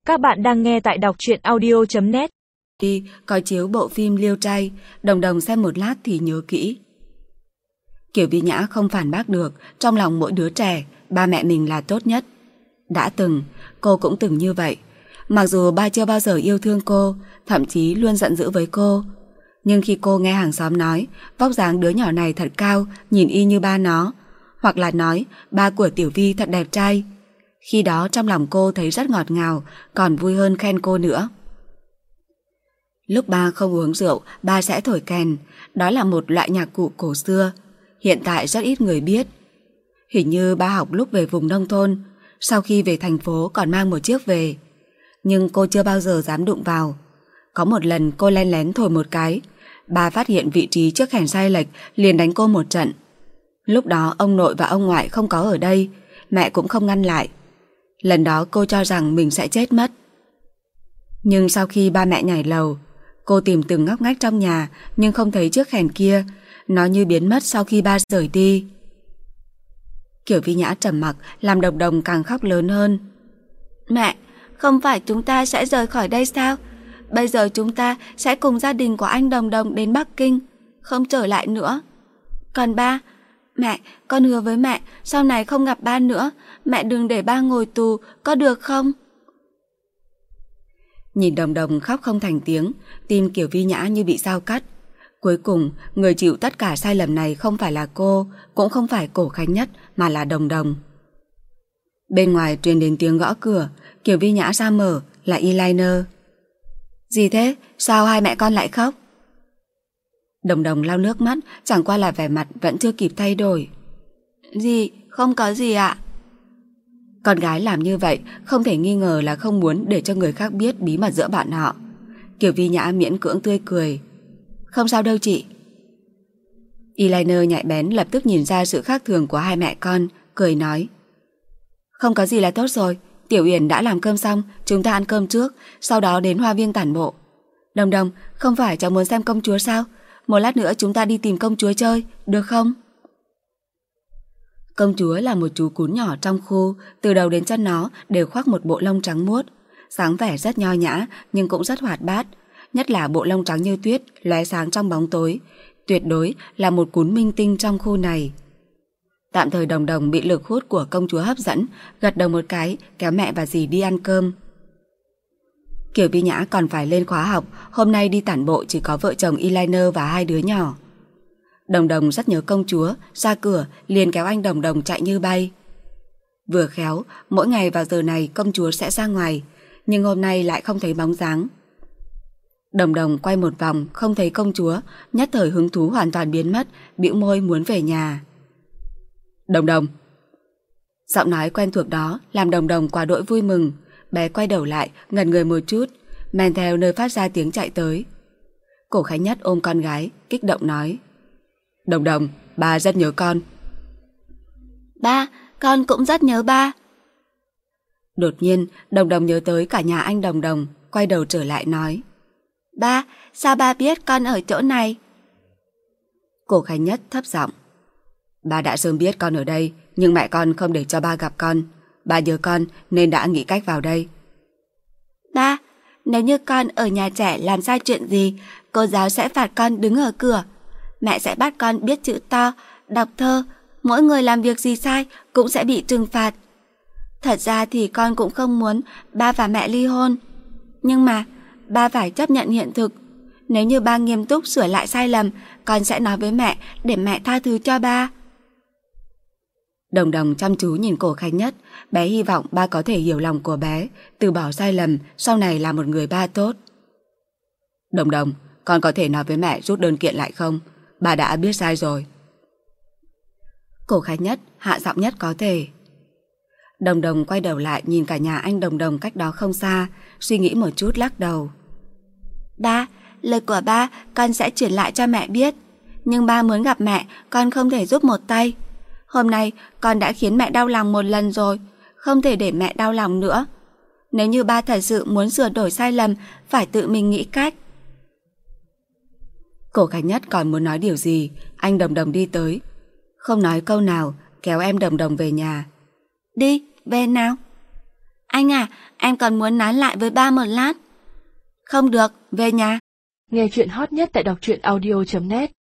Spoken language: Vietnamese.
Các bạn đang nghe tại đọc truyện audio.net. Đi coi chiếu bộ phim Liêu Trai, Đồng Đồng xem một lát thì nhớ kỹ. Kiều Vi Nhã không phản bác được, trong lòng mỗi đứa trẻ, ba mẹ mình là tốt nhất. Đã từng, cô cũng từng như vậy. Mặc dù ba chưa bao giờ yêu thương cô, thậm chí luôn giận dữ với cô, nhưng khi cô nghe hàng xóm nói vóc dáng đứa nhỏ này thật cao, nhìn y như ba nó, hoặc là nói ba của Tiểu Vi thật đẹp trai, khi đó trong lòng cô thấy rất ngọt ngào, còn vui hơn khen cô nữa. Lúc ba không uống rượu, ba sẽ thổi kèn. Đó là một loại nhạc cụ cổ xưa, hiện tại rất ít người biết. Hình như ba học lúc về vùng nông thôn, sau khi về thành phố còn mang một chiếc về, nhưng cô chưa bao giờ dám đụng vào. Có một lần cô len lén thổi một cái, ba phát hiện vị trí chiếc kèn sai lệch, liền đánh cô một trận. Lúc đó ông nội và ông ngoại không có ở đây, mẹ cũng không ngăn lại. Lần đó cô cho rằng mình sẽ chết mất. Nhưng sau khi ba mẹ nhảy lầu, cô tìm từng ngóc ngách trong nhà nhưng không thấy chiếc kèn kia, nó như biến mất sau khi ba rời đi. Kiều Vi Nhã trầm mặc làm Đồng Đồng càng khóc lớn hơn. Mẹ, không phải chúng ta sẽ rời khỏi đây sao? Bây giờ chúng ta sẽ cùng gia đình của anh Đồng Đồng đến Bắc Kinh, không trở lại nữa. Còn ba, mẹ, con hứa với mẹ sau này không gặp ba nữa. Mẹ đừng để ba ngồi tù, có được không? Nhìn Đồng Đồng khóc không thành tiếng, tim Kiều Vi Nhã như bị dao cắt. Cuối cùng, người chịu tất cả sai lầm này không phải là cô, cũng không phải Cổ Khánh Nhất, mà là Đồng Đồng. Bên ngoài truyền đến tiếng gõ cửa, Kiều Vi Nhã ra mở, là Eyeliner. Gì thế? Sao hai mẹ con lại khóc? Đồng Đồng lau nước mắt, chẳng qua là vẻ mặt vẫn chưa kịp thay đổi. Gì? Không có gì ạ. Con gái làm như vậy không thể nghi ngờ là không muốn để cho người khác biết bí mật giữa bọn họ. Kiều Vi Nhã miễn cưỡng tươi cười. Không sao đâu chị. Eyeliner nhạy bén lập tức nhìn ra sự khác thường của hai mẹ con, cười nói. Không có gì là tốt rồi. Tiểu Uyển đã làm cơm xong, chúng ta ăn cơm trước, sau đó đến hoa viên tản bộ. Đồng Đồng, không phải cháu muốn xem công chúa sao? Một lát nữa chúng ta đi tìm công chúa chơi, được không? Công chúa là một chú cún nhỏ trong khu, từ đầu đến chân nó đều khoác một bộ lông trắng muốt, dáng vẻ rất nho nhã nhưng cũng rất hoạt bát, nhất là bộ lông trắng như tuyết, lóe sáng trong bóng tối, tuyệt đối là một cún minh tinh trong khu này. Tạm thời Đồng Đồng bị lực hút của công chúa hấp dẫn, gật đầu một cái, kéo mẹ và dì đi ăn cơm. Kiều Vi Nhã còn phải lên khóa học, hôm nay đi tản bộ chỉ có vợ chồng Eyeliner và hai đứa nhỏ. Đồng Đồng rất nhớ công chúa, ra cửa liền kéo anh Đồng Đồng chạy như bay. Vừa khéo, mỗi ngày vào giờ này công chúa sẽ ra ngoài, nhưng hôm nay lại không thấy bóng dáng. Đồng Đồng quay một vòng, không thấy công chúa, nhất thời hứng thú hoàn toàn biến mất, bĩu môi muốn về nhà. Đồng Đồng. Giọng nói quen thuộc đó làm Đồng Đồng quá đỗi vui mừng. Bé quay đầu lại, ngẩn người một chút, men theo nơi phát ra tiếng chạy tới. Cổ Khánh Nhất ôm con gái, kích động nói. Đồng Đồng, ba rất nhớ con. Ba, con cũng rất nhớ ba. Đột nhiên, Đồng Đồng nhớ tới cả nhà anh Đồng Đồng, quay đầu trở lại nói. Ba, sao ba biết con ở chỗ này? Cổ Khánh Nhất thấp giọng. Ba đã sớm biết con ở đây, nhưng mẹ con không để cho ba gặp con. Ba nhớ con nên đã nghĩ cách vào đây. Ba, nếu như con ở nhà trẻ làm sai chuyện gì, cô giáo sẽ phạt con đứng ở cửa. Mẹ sẽ bắt con biết chữ to, đọc thơ. Mỗi người làm việc gì sai cũng sẽ bị trừng phạt. Thật ra thì con cũng không muốn ba và mẹ ly hôn. Nhưng mà ba phải chấp nhận hiện thực. Nếu như ba nghiêm túc sửa lại sai lầm, con sẽ nói với mẹ để mẹ tha thứ cho ba. Đồng Đồng chăm chú nhìn Cổ Khánh Nhất, bé hy vọng ba có thể hiểu lòng của bé, từ bỏ sai lầm, sau này là một người ba tốt. Đồng Đồng, con có thể nói với mẹ rút đơn kiện lại không? Ba đã biết sai rồi. Cổ Khánh Nhất hạ giọng nhất có thể. Đồng Đồng quay đầu lại nhìn cả nhà anh Đồng Đồng cách đó không xa, suy nghĩ một chút lắc đầu. Ba, lời của ba con sẽ chuyển lại cho mẹ biết, nhưng ba muốn gặp mẹ, con không thể giúp một tay. Hôm nay con đã khiến mẹ đau lòng một lần rồi, không thể để mẹ đau lòng nữa. Nếu như ba thật sự muốn sửa đổi sai lầm, phải tự mình nghĩ cách. Cổ Khánh Nhất còn muốn nói điều gì, anh Đồng Đồng đi tới, không nói câu nào, kéo em Đồng Đồng về nhà. Đi, về nào. Anh à, em còn muốn nói lại với ba một lát. Không được, về nhà. Nghe chuyện hot nhất tại đọc truyện audio.net